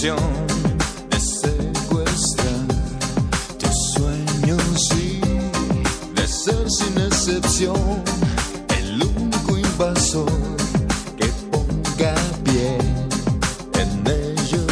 intención de secuestrar tus sueños y de ser sin excepción el único invasor que ponga pie en ellos.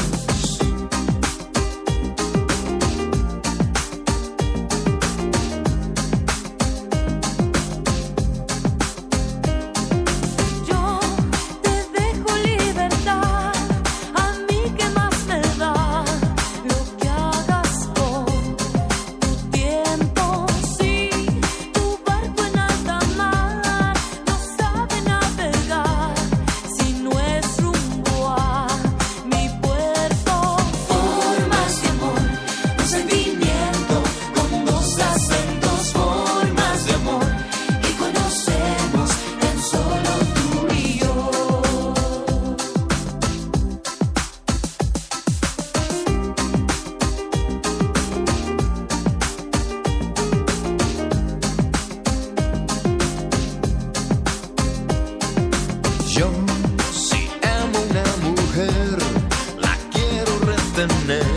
Yo te dejo libertad, a mí que más me da lo que hagas con tu tiempo. Si tu barco en alta mar no sabe navegar, si no es rumbo a mi puerto. Formas de amor, un sentimiento con dos acentos, formas de amor que conocemos tan solo tú y yo. Yo, si amo a una mujer, la quiero retener